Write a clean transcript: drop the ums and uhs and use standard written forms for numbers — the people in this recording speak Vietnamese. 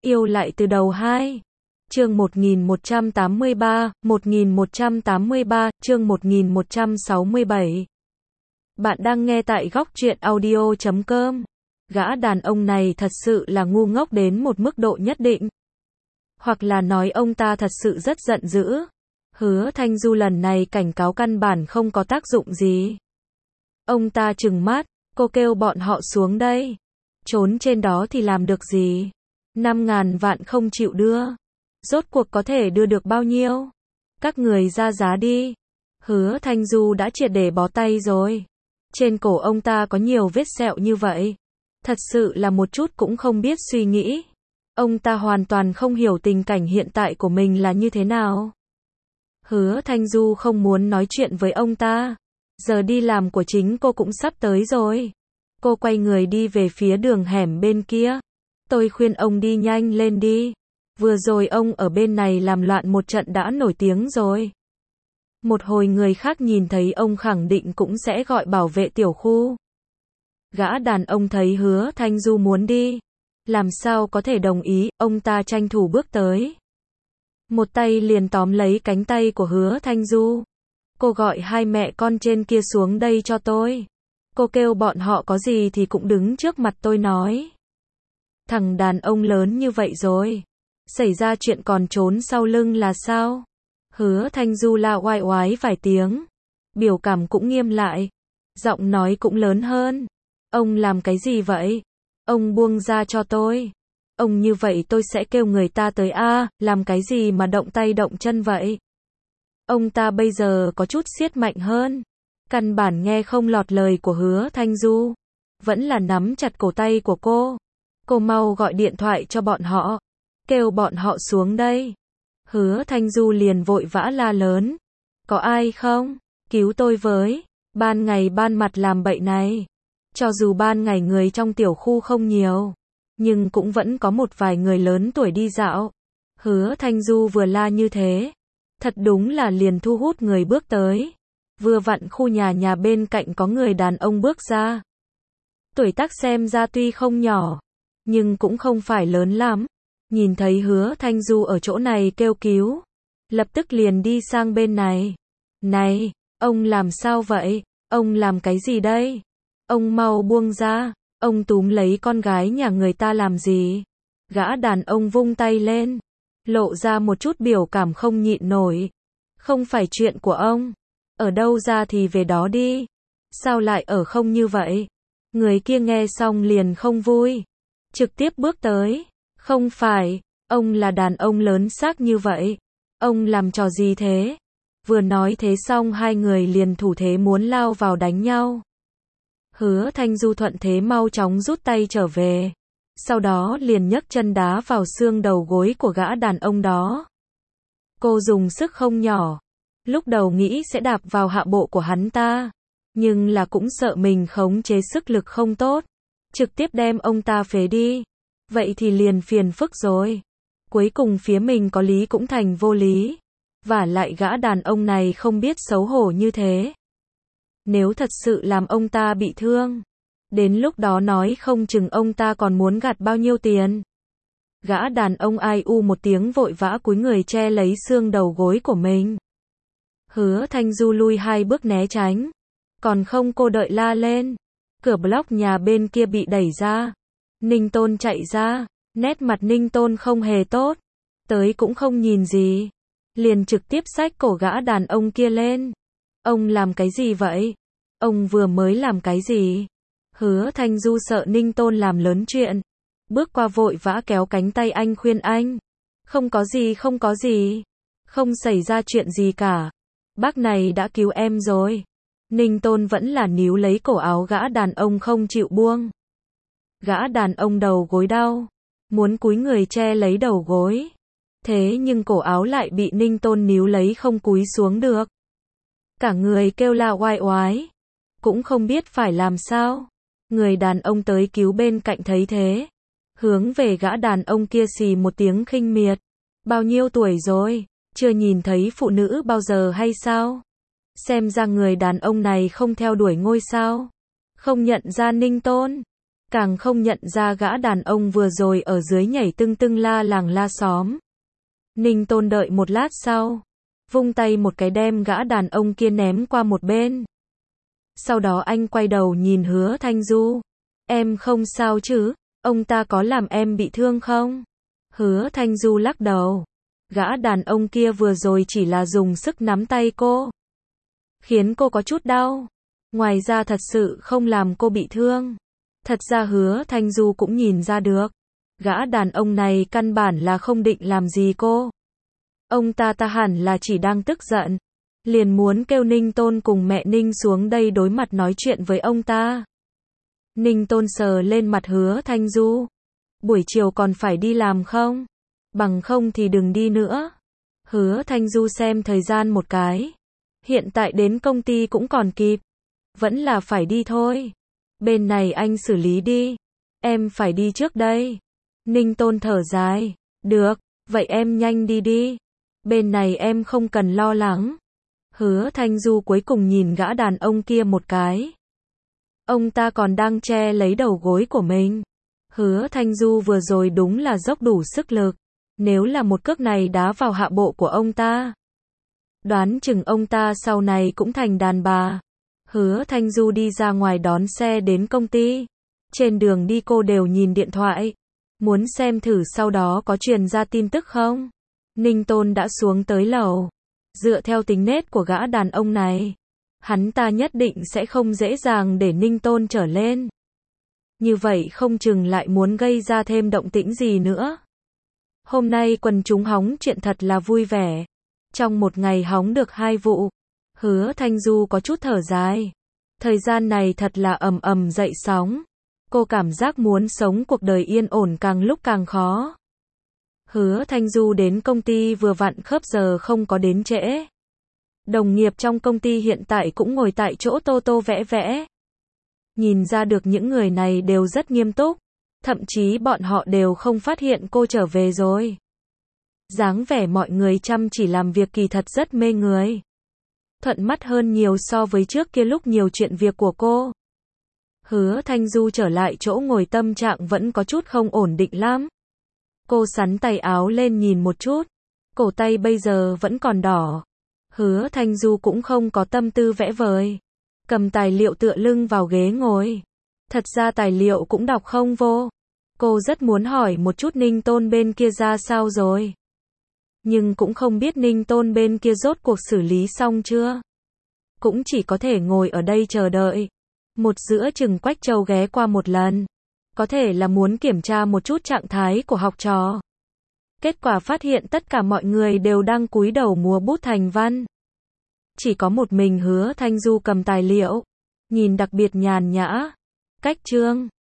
Yêu lại từ đầu 2. Chương 1183, chương 1167. Bạn đang nghe tại góc truyện audio.com. Gã đàn ông này thật sự là ngu ngốc đến một mức độ nhất định. Hoặc là nói ông ta thật sự rất giận dữ. Hứa Thanh Du lần này cảnh cáo căn bản không có tác dụng gì. Ông ta trừng mắt, cô kêu bọn họ xuống đây. Trốn trên đó thì làm được gì? 5.000 vạn không chịu đưa. Rốt cuộc có thể đưa được bao nhiêu? Các người ra giá đi. Hứa Thanh Du đã triệt để bó tay rồi. Trên cổ ông ta có nhiều vết sẹo như vậy. Thật sự là một chút cũng không biết suy nghĩ. Ông ta hoàn toàn không hiểu tình cảnh hiện tại của mình là như thế nào. Hứa Thanh Du không muốn nói chuyện với ông ta. Giờ đi làm của chính cô cũng sắp tới rồi. Cô quay người đi về phía đường hẻm bên kia. Tôi khuyên ông đi nhanh lên đi. Vừa rồi ông ở bên này làm loạn một trận đã nổi tiếng rồi. Một hồi người khác nhìn thấy ông khẳng định cũng sẽ gọi bảo vệ tiểu khu. Gã đàn ông thấy Hứa Thanh Du muốn đi. Làm sao có thể đồng ý, ông ta tranh thủ bước tới. Một tay liền tóm lấy cánh tay của Hứa Thanh Du. Cô gọi hai mẹ con trên kia xuống đây cho tôi. Cô kêu bọn họ có gì thì cũng đứng trước mặt tôi nói. Thằng đàn ông lớn như vậy rồi. Xảy ra chuyện còn trốn sau lưng là sao? Hứa Thanh Du la oai oái vài tiếng. Biểu cảm cũng nghiêm lại. Giọng nói cũng lớn hơn. Ông làm cái gì vậy? Ông buông ra cho tôi. Ông như vậy tôi sẽ kêu người ta tới làm cái gì mà động tay động chân vậy? Ông ta bây giờ có chút siết mạnh hơn. Căn bản nghe không lọt lời của Hứa Thanh Du. Vẫn là nắm chặt cổ tay của cô. Cô mau gọi điện thoại cho bọn họ. Kêu bọn họ xuống đây. Hứa Thanh Du liền vội vã la lớn. Có ai không? Cứu tôi với. Ban ngày ban mặt làm bậy này. Cho dù ban ngày người trong tiểu khu không nhiều. Nhưng cũng vẫn có một vài người lớn tuổi đi dạo. Hứa Thanh Du vừa la như thế. Thật đúng là liền thu hút người bước tới. Vừa vặn khu nhà bên cạnh có người đàn ông bước ra. Tuổi tác xem ra tuy không nhỏ. Nhưng cũng không phải lớn lắm. Nhìn thấy Hứa Thanh Du ở chỗ này kêu cứu. Lập tức liền đi sang bên này. Này, ông làm sao vậy? Ông làm cái gì đây? Ông mau buông ra. Ông túm lấy con gái nhà người ta làm gì? Gã đàn ông vung tay lên. Lộ ra một chút biểu cảm không nhịn nổi. Không phải chuyện của ông. Ở đâu ra thì về đó đi. Sao lại ở không như vậy? Người kia nghe xong liền không vui. Trực tiếp bước tới. Không phải, ông là đàn ông lớn xác như vậy. Ông làm trò gì thế? Vừa nói thế xong hai người liền thủ thế muốn lao vào đánh nhau. Hứa Thanh Du thuận thế mau chóng rút tay trở về. Sau đó liền nhấc chân đá vào xương đầu gối của gã đàn ông đó. Cô dùng sức không nhỏ. Lúc đầu nghĩ sẽ đạp vào hạ bộ của hắn ta. Nhưng là cũng sợ mình khống chế sức lực không tốt. Trực tiếp đem ông ta phế đi. Vậy thì liền phiền phức rồi. Cuối cùng phía mình có lý cũng thành vô lý. Vả lại gã đàn ông này không biết xấu hổ như thế. Nếu thật sự làm ông ta bị thương. Đến lúc đó nói không chừng ông ta còn muốn gạt bao nhiêu tiền. Gã đàn ông ai u một tiếng vội vã cúi người che lấy xương đầu gối của mình. Hứa Thanh Du lui hai bước né tránh. Còn không cô đợi la lên. Cửa block nhà bên kia bị đẩy ra. Ninh Tôn chạy ra. Nét mặt Ninh Tôn không hề tốt. Tới cũng không nhìn gì. Liền trực tiếp xách cổ gã đàn ông kia lên. Ông làm cái gì vậy? Ông vừa mới làm cái gì? Hứa Thanh Du sợ Ninh Tôn làm lớn chuyện. Bước qua vội vã kéo cánh tay anh khuyên anh. Không có gì không có gì. Không xảy ra chuyện gì cả. Bác này đã cứu em rồi. Ninh Tôn vẫn là níu lấy cổ áo gã đàn ông không chịu buông. Gã đàn ông đầu gối đau. Muốn cúi người che lấy đầu gối. Thế nhưng cổ áo lại bị Ninh Tôn níu lấy không cúi xuống được. Cả người kêu la oai oái. Cũng không biết phải làm sao. Người đàn ông tới cứu bên cạnh thấy thế. Hướng về gã đàn ông kia xì một tiếng khinh miệt. Bao nhiêu tuổi rồi? Chưa nhìn thấy phụ nữ bao giờ hay sao? Xem ra người đàn ông này không theo đuổi ngôi sao. Không nhận ra Ninh Tôn. càng không nhận ra gã đàn ông vừa rồi ở dưới nhảy tưng tưng la làng la xóm. Ninh Tôn đợi một lát sau, vung tay một cái đem gã đàn ông kia ném qua một bên. Sau đó anh quay đầu nhìn Hứa Thanh Du. Em không sao chứ? Ông ta có làm em bị thương không? Hứa Thanh Du lắc đầu. Gã đàn ông kia vừa rồi chỉ là dùng sức nắm tay cô, khiến cô có chút đau. Ngoài ra thật sự không làm cô bị thương. Thật ra Hứa Thanh Du cũng nhìn ra được. Gã đàn ông này căn bản là không định làm gì cô. Ông ta hẳn là chỉ đang tức giận. Liền muốn kêu Ninh Tôn cùng mẹ Ninh xuống đây đối mặt nói chuyện với ông ta. Ninh Tôn sờ lên mặt Hứa Thanh Du. Buổi chiều còn phải đi làm không? Bằng không thì đừng đi nữa. Hứa Thanh Du xem thời gian một cái. Hiện tại đến công ty cũng còn kịp. Vẫn là phải đi thôi. Bên này anh xử lý đi. Em phải đi trước đây. Ninh Tôn thở dài. Được, vậy em nhanh đi đi. Bên này em không cần lo lắng. Hứa Thanh Du cuối cùng nhìn gã đàn ông kia một cái. Ông ta còn đang che lấy đầu gối của mình. Hứa Thanh Du vừa rồi đúng là dốc đủ sức lực. Nếu là một cước này đá vào hạ bộ của ông ta, đoán chừng ông ta sau này cũng thành đàn bà. Hứa Thanh Du đi ra ngoài đón xe đến công ty. Trên đường đi cô đều nhìn điện thoại. Muốn xem thử sau đó có truyền ra tin tức không. Ninh Tôn đã xuống tới lầu. Dựa theo tính nết của gã đàn ông này, hắn ta nhất định sẽ không dễ dàng để Ninh Tôn trở lên. Như vậy không chừng lại muốn gây ra thêm động tĩnh gì nữa. Hôm nay quần chúng hóng chuyện thật là vui vẻ. Trong một ngày hóng được 2 vụ. Hứa Thanh Du có chút thở dài. Thời gian này thật là ầm ầm dậy sóng. Cô cảm giác muốn sống cuộc đời yên ổn càng lúc càng khó. Hứa Thanh Du đến công ty vừa vặn khớp giờ không có đến trễ. Đồng nghiệp trong công ty hiện tại cũng ngồi tại chỗ tô tô vẽ vẽ. Nhìn ra được những người này đều rất nghiêm túc. Thậm chí bọn họ đều không phát hiện cô trở về rồi. Dáng vẻ mọi người chăm chỉ làm việc kỳ thật rất mê người. Thuận mắt hơn nhiều so với trước kia lúc nhiều chuyện việc của cô. Hứa Thanh Du trở lại chỗ ngồi tâm trạng vẫn có chút không ổn định lắm. Cô xắn tay áo lên nhìn một chút. Cổ tay bây giờ vẫn còn đỏ. Hứa Thanh Du cũng không có tâm tư vẽ vời. Cầm tài liệu tựa lưng vào ghế ngồi. Thật ra tài liệu cũng đọc không vô. Cô rất muốn hỏi một chút Ninh Tôn bên kia ra sao rồi. Nhưng cũng không biết Ninh Tôn bên kia rốt cuộc xử lý xong chưa. Cũng chỉ có thể ngồi ở đây chờ đợi. Một giữa chừng Quách Châu ghé qua một lần. Có thể là muốn kiểm tra một chút trạng thái của học trò. Kết quả phát hiện tất cả mọi người đều đang cúi đầu múa bút thành văn. Chỉ có một mình Hứa Thanh Du cầm tài liệu. Nhìn đặc biệt nhàn nhã. Cách chương